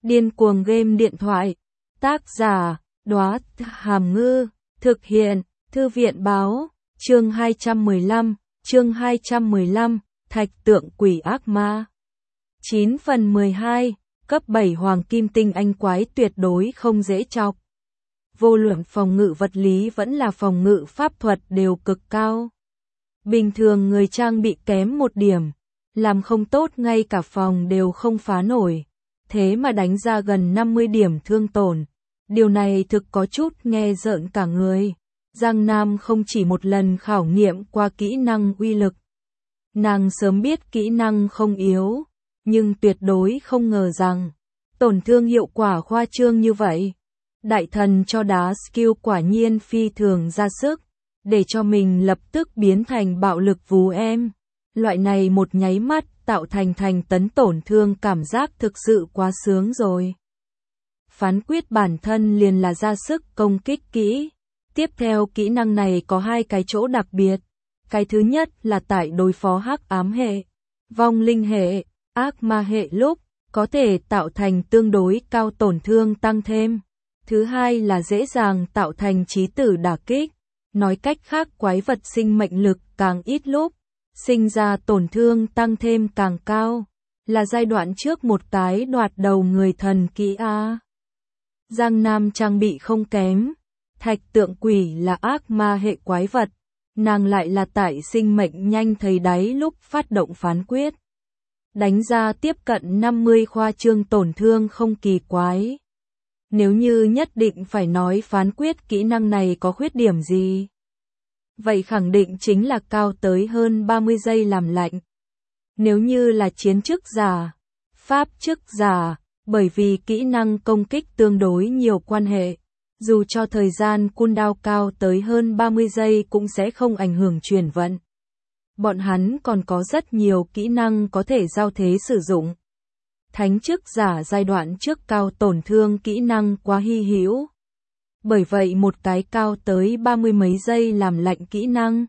Điên cuồng game điện thoại. Tác giả, Đóa Hàm Ngư. Thực hiện, Thư viện báo. Chương 215, Thạch tượng quỷ ác ma. 9/12, cấp 7 hoàng kim tinh anh quái tuyệt đối không dễ chọc. Vô luận phòng ngự vật lý vẫn là phòng ngự pháp thuật đều cực cao. Bình thường người trang bị kém một điểm, làm không tốt ngay cả phòng đều không phá nổi, thế mà đánh ra gần 50 điểm thương tổn. Điều này thực có chút nghe rợn cả người. Giang Nam không chỉ một lần khảo nghiệm qua kỹ năng uy lực. Nàng sớm biết kỹ năng không yếu, nhưng tuyệt đối không ngờ rằng tổn thương hiệu quả khoa trương như vậy. Đại thần cho đá skill quả nhiên phi thường ra sức, để cho mình lập tức biến thành bạo lực vú em. Loại này một nháy mắt tạo thành tấn tổn thương cảm giác thực sự quá sướng rồi. Phán quyết bản thân liền là ra sức công kích kỹ. Tiếp theo kỹ năng này có hai cái chỗ đặc biệt. Cái thứ nhất là tại đối phó hắc ám hệ, vong linh hệ, ác ma hệ lúc, có thể tạo thành tương đối cao tổn thương tăng thêm. Thứ hai là dễ dàng tạo thành chí tử đả kích. Nói cách khác quái vật sinh mệnh lực càng ít lúc, sinh ra tổn thương tăng thêm càng cao. Là giai đoạn trước một cái đoạt đầu người thần kỹ A. Giang Nam trang bị không kém. Thạch tượng quỷ là ác ma hệ quái vật. Nàng lại là tại sinh mệnh nhanh thấy đáy lúc phát động phán quyết. Đánh ra tiếp cận 50 khoa trương tổn thương không kỳ quái. Nếu như nhất định phải nói phán quyết kỹ năng này có khuyết điểm gì, vậy khẳng định chính là cao tới hơn 30 giây làm lạnh. Nếu như là chiến chức giả, pháp chức giả, bởi vì kỹ năng công kích tương đối nhiều quan hệ, dù cho thời gian cooldown cao tới hơn 30 giây cũng sẽ không ảnh hưởng chuyển vận. Bọn hắn còn có rất nhiều kỹ năng có thể giao thế sử dụng. Thánh chức giả giai đoạn trước cao tổn thương kỹ năng quá hy hữu. Bởi vậy một cái cao tới 30 mấy giây làm lạnh kỹ năng,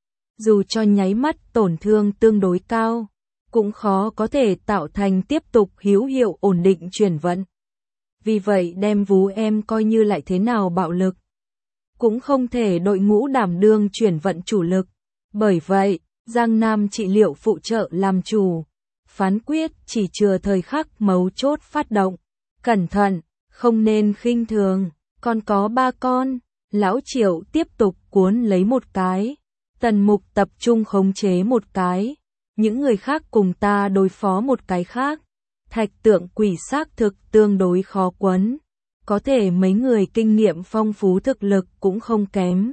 dù cho nháy mắt tổn thương tương đối cao, cũng khó có thể tạo thành tiếp tục hữu hiệu ổn định chuyển vận. Vì vậy đem vú em coi như lại thế nào bạo lực, cũng không thể đội ngũ đảm đương chuyển vận chủ lực. Bởi vậy, Giang Nam trị liệu phụ trợ làm chủ. Phán quyết chỉ chừa thời khắc mấu chốt phát động. Cẩn thận, không nên khinh thường. Còn có 3 con. Lão Triệu tiếp tục cuốn lấy một cái. Tần Mục tập trung khống chế một cái. Những người khác cùng ta đối phó một cái khác. Thạch tượng quỷ xác thực tương đối khó quấn. Có thể mấy người kinh nghiệm phong phú thực lực cũng không kém.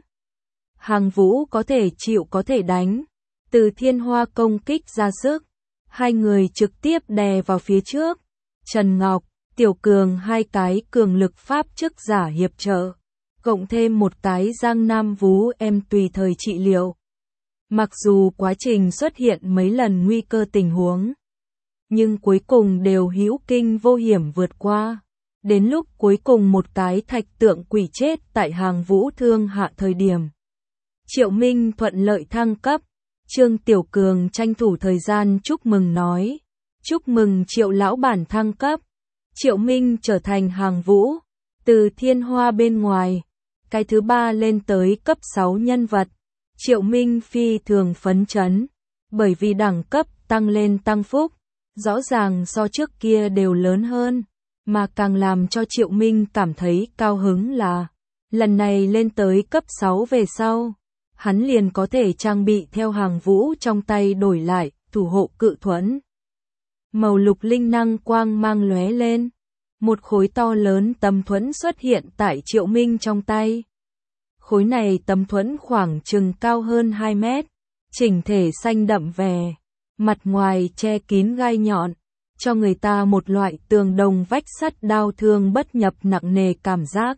Hàng Vũ có thể chịu có thể đánh. Từ Thiên Hoa công kích ra sức. Hai người trực tiếp đè vào phía trước. Trần Ngọc, Tiểu Cường hai cái cường lực pháp chức giả hiệp trợ. Cộng thêm một cái Giang Nam vú em tùy thời trị liệu. Mặc dù quá trình xuất hiện mấy lần nguy cơ tình huống, nhưng cuối cùng đều hữu kinh vô hiểm vượt qua. Đến lúc cuối cùng một cái thạch tượng quỷ chết tại Hàng Vũ thương hạ thời điểm. Triệu Minh thuận lợi thăng cấp. Trương Tiểu Cường tranh thủ thời gian chúc mừng nói. Chúc mừng Triệu lão bản thăng cấp. Triệu Minh trở thành Hàng Vũ. Từ Thiên Hoa bên ngoài. Cái thứ 3 lên tới cấp 6 nhân vật. Triệu Minh phi thường phấn chấn. Bởi vì đẳng cấp tăng lên tăng phúc. Rõ ràng so trước kia đều lớn hơn. Mà càng làm cho Triệu Minh cảm thấy cao hứng là lần này lên tới cấp 6 về sau, hắn liền có thể trang bị theo Hàng Vũ trong tay đổi lại, thủ hộ cự thuẫn. Màu lục linh năng quang mang lóe lên. Một khối to lớn tấm thuẫn xuất hiện tại Triệu Minh trong tay. Khối này tấm thuẫn khoảng chừng cao hơn 2 mét. Chỉnh thể xanh đậm vẻ. Mặt ngoài che kín gai nhọn. Cho người ta một loại tường đồng vách sắt đau thương bất nhập nặng nề cảm giác.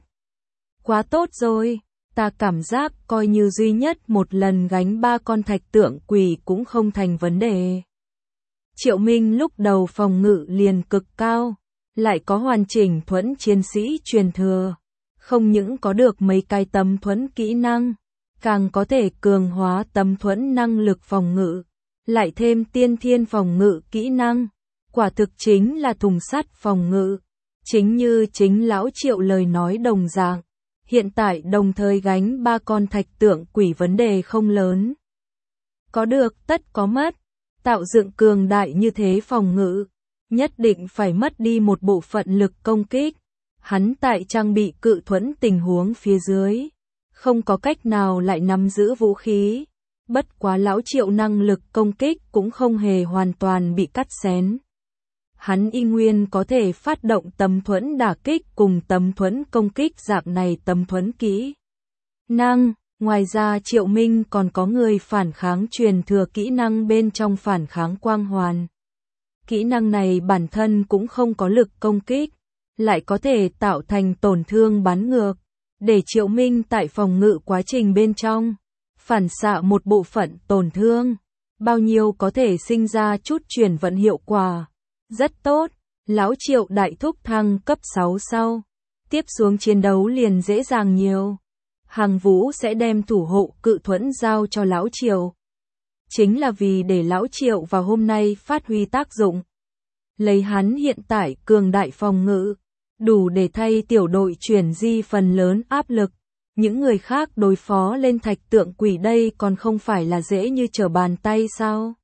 Quá tốt rồi. Ta cảm giác coi như duy nhất một lần gánh 3 con thạch tượng quỷ cũng không thành vấn đề. Triệu Minh lúc đầu phòng ngự liền cực cao, lại có hoàn chỉnh thuẫn chiến sĩ truyền thừa. Không những có được mấy cái tấm thuẫn kỹ năng, càng có thể cường hóa tấm thuẫn năng lực phòng ngự, lại thêm tiên thiên phòng ngự kỹ năng. Quả thực chính là thùng sắt phòng ngự. Chính như chính lão Triệu lời nói đồng dạng, hiện tại đồng thời gánh 3 con thạch tượng quỷ vấn đề không lớn. Có được tất có mất, tạo dựng cường đại như thế phòng ngự, nhất định phải mất đi một bộ phận lực công kích. Hắn tại trang bị cự thuẫn tình huống phía dưới, không có cách nào lại nắm giữ vũ khí. Bất quá lão Triệu năng lực công kích cũng không hề hoàn toàn bị cắt xén. Hắn y nguyên có thể phát động tấm thuẫn đả kích cùng tấm thuẫn công kích dạng này tấm thuẫn kỹ năng. Ngoài ra Triệu Minh còn có người phản kháng truyền thừa kỹ năng bên trong phản kháng quang hoàn. Kỹ năng này bản thân cũng không có lực công kích, lại có thể tạo thành tổn thương bắn ngược, để Triệu Minh tại phòng ngự quá trình bên trong phản xạ một bộ phận tổn thương, bao nhiêu có thể sinh ra chút chuyển vận hiệu quả. Rất tốt, lão Triệu đại thúc thăng cấp 6 sau, tiếp xuống chiến đấu liền dễ dàng nhiều. Hàng Vũ sẽ đem thủ hộ cự thuẫn giao cho lão Triệu. Chính là vì để lão Triệu vào hôm nay phát huy tác dụng. Lấy hắn hiện tại cường đại phòng ngự, đủ để thay tiểu đội chuyển di phần lớn áp lực. Những người khác đối phó lên thạch tượng quỷ đây còn không phải là dễ như trở bàn tay sao?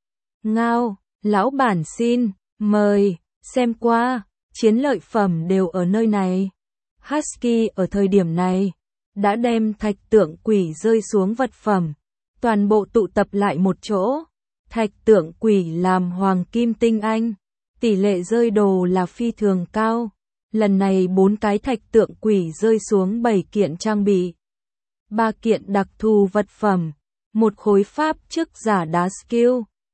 Ngao, lão bản xin, mời, xem qua, chiến lợi phẩm đều ở nơi này. Husky ở thời điểm này, đã đem thạch tượng quỷ rơi xuống vật phẩm, toàn bộ tụ tập lại một chỗ. Thạch tượng quỷ làm hoàng kim tinh anh, tỷ lệ rơi đồ là phi thường cao. Lần này 4 cái thạch tượng quỷ rơi xuống 7 kiện trang bị, 3 kiện đặc thù vật phẩm, 1 khối pháp chức giả đá skill,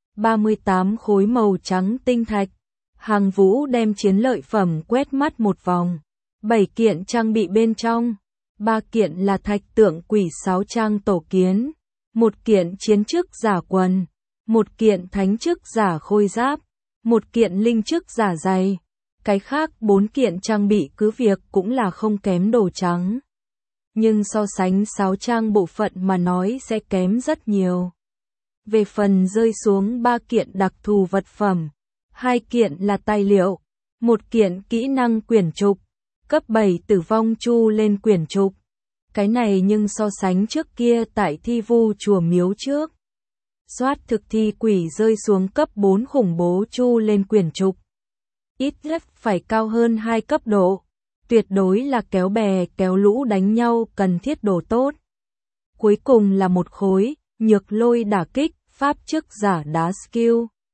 38 khối màu trắng tinh thạch. Hàng Vũ đem chiến lợi phẩm quét mắt một vòng, 7 kiện trang bị bên trong, 3 kiện là thạch tượng quỷ 6 trang tổ kiến, 1 kiện chiến chức giả quần, 1 kiện thánh chức giả khôi giáp, 1 kiện linh chức giả giày. Cái khác 4 kiện trang bị cứ việc cũng là không kém đồ trắng. Nhưng so sánh 6 trang bộ phận mà nói sẽ kém rất nhiều. Về phần rơi xuống 3 kiện đặc thù vật phẩm, 2 kiện là tài liệu, 1 kiện kỹ năng quyển trục, cấp 7 tử vong chu lên quyển trục. Cái này nhưng so sánh trước kia tại thi vu chùa miếu trước. Soát thực thi quỷ rơi xuống cấp 4 khủng bố chu lên quyển trục. Ít nhất phải cao hơn 2 cấp độ, tuyệt đối là kéo bè kéo lũ đánh nhau cần thiết đồ tốt. Cuối cùng là 1 khối, nhược lôi đả kích, pháp chức giả đá skill.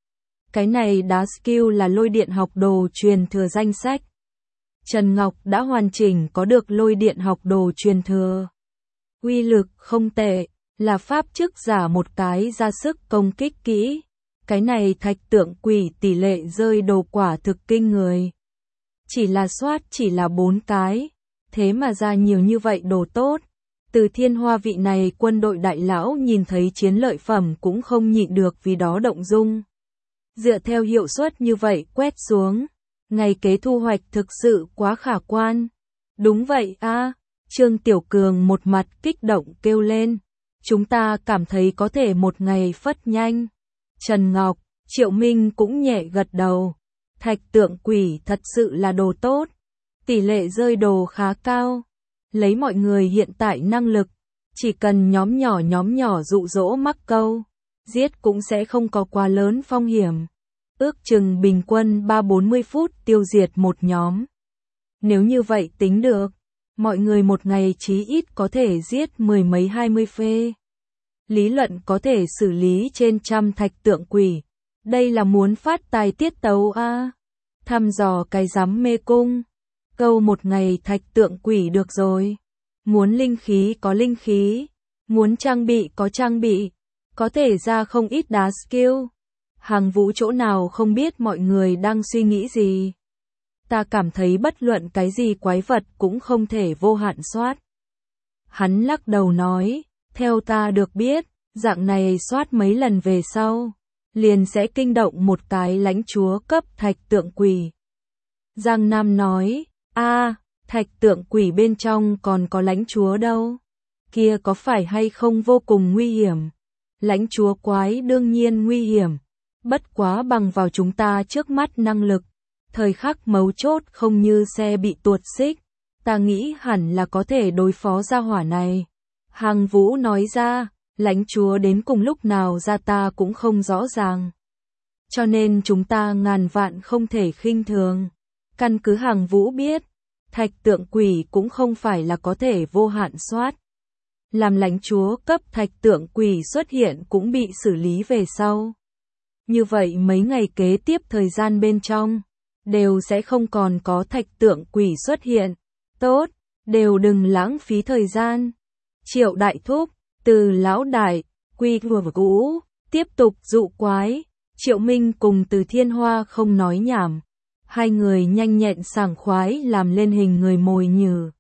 Cái này đá skill là lôi điện học đồ truyền thừa danh sách. Trần Ngọc đã hoàn chỉnh có được lôi điện học đồ truyền thừa. Uy lực không tệ, là pháp chức giả một cái ra sức công kích kỹ. Cái này thạch tượng quỷ tỷ lệ rơi đồ quả thực kinh người. Chỉ là soát chỉ là 4 cái, thế mà ra nhiều như vậy đồ tốt. Từ Thiên Hoa vị này quân đội đại lão nhìn thấy chiến lợi phẩm cũng không nhịn được vì đó động dung. Dựa theo hiệu suất như vậy quét xuống, ngày kế thu hoạch thực sự quá khả quan. Đúng vậy a, Trương Tiểu Cường một mặt kích động kêu lên. Chúng ta cảm thấy có thể một ngày phất nhanh. Trần Ngọc, Triệu Minh cũng nhẹ gật đầu. Thạch tượng quỷ thật sự là đồ tốt. Tỷ lệ rơi đồ khá cao. Lấy mọi người hiện tại năng lực, chỉ cần nhóm nhỏ dụ dỗ mắc câu, giết cũng sẽ không có quá lớn phong hiểm. Ước chừng bình quân 3-40 phút tiêu diệt một nhóm. Nếu như vậy tính được, mọi người một ngày chí ít có thể giết 10 mấy 20 phê. Lý luận có thể xử lý trên 100 thạch tượng quỷ. Đây là muốn phát tài tiết tấu a. Thăm dò cái giám mê cung. Câu một ngày thạch tượng quỷ được rồi. Muốn linh khí có linh khí. Muốn trang bị có trang bị. Có thể ra không ít đá skill. Hàng Vũ chỗ nào không biết mọi người đang suy nghĩ gì. Ta cảm thấy bất luận cái gì quái vật cũng không thể vô hạn soát. Hắn lắc đầu nói, theo ta được biết, dạng này soát mấy lần về sau, liền sẽ kinh động một cái lãnh chúa cấp thạch tượng quỷ. Giang Nam nói, thạch tượng quỷ bên trong còn có lãnh chúa đâu. Kia có phải hay không vô cùng nguy hiểm? Lãnh chúa quái đương nhiên nguy hiểm. Bất quá bằng vào chúng ta trước mắt năng lực, thời khắc mấu chốt không như xe bị tuột xích, ta nghĩ hẳn là có thể đối phó gia hỏa này. Hàng Vũ nói ra, lãnh chúa đến cùng lúc nào ra ta cũng không rõ ràng. Cho nên chúng ta ngàn vạn không thể khinh thường. Căn cứ Hàng Vũ biết, thạch tượng quỷ cũng không phải là có thể vô hạn soát. Làm lãnh chúa cấp thạch tượng quỷ xuất hiện cũng bị xử lý về sau. Như vậy mấy ngày kế tiếp thời gian bên trong, đều sẽ không còn có thạch tượng quỷ xuất hiện. Tốt, đều đừng lãng phí thời gian. Triệu đại thúc, từ lão đại, quy vừa cũ, tiếp tục dụ quái. Triệu Minh cùng Từ Thiên Hoa không nói nhảm. Hai người nhanh nhẹn sảng khoái làm lên hình người mồi nhử.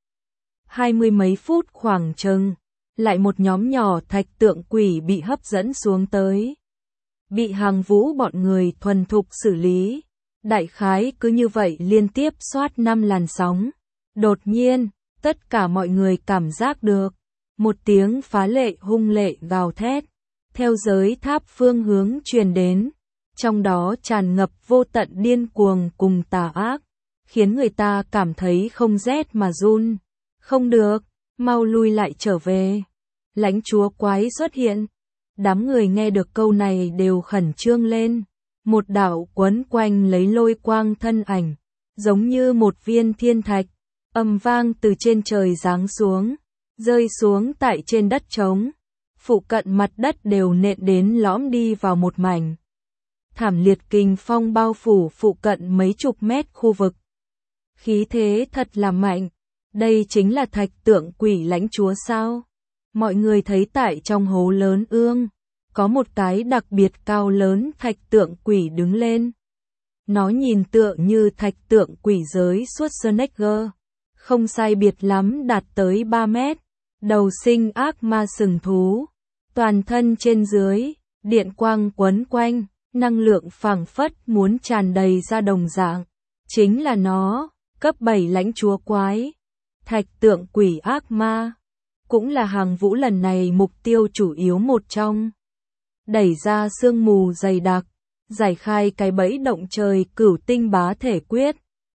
20 mấy phút khoảng chừng, lại một nhóm nhỏ thạch tượng quỷ bị hấp dẫn xuống tới. Bị Hàng Vũ bọn người thuần thục xử lý. Đại khái cứ như vậy liên tiếp soát 5 làn sóng. Đột nhiên, tất cả mọi người cảm giác được một tiếng phá lệ hung lệ gào thét, theo giới tháp phương hướng truyền đến, trong đó tràn ngập vô tận điên cuồng cùng tà ác, khiến người ta cảm thấy không rét mà run. Không được, mau lui lại trở về. Lãnh chúa quái xuất hiện. Đám người nghe được câu này đều khẩn trương lên. Một đạo quấn quanh lấy lôi quang thân ảnh, giống như một viên thiên thạch, ầm vang từ trên trời giáng xuống, rơi xuống tại trên đất trống. Phụ cận mặt đất đều nện đến lõm đi vào một mảnh. Thảm liệt kình phong bao phủ phụ cận mấy chục mét khu vực. Khí thế thật là mạnh. Đây chính là thạch tượng quỷ lãnh chúa sao? Mọi người thấy tại trong hố lớn ương, có một cái đặc biệt cao lớn thạch tượng quỷ đứng lên. Nó nhìn tựa như thạch tượng quỷ giới Schwarzenegger, không sai biệt lắm đạt tới 3 mét, đầu sinh ác ma sừng thú, toàn thân trên dưới, điện quang quấn quanh, năng lượng phảng phất muốn tràn đầy ra đồng dạng. Chính là nó, cấp 7 lãnh chúa quái, thạch tượng quỷ ác ma, cũng là Hàng Vũ lần này mục tiêu chủ yếu một trong. Đẩy ra sương mù dày đặc, giải khai cái bẫy động trời cửu tinh bá thể quyết,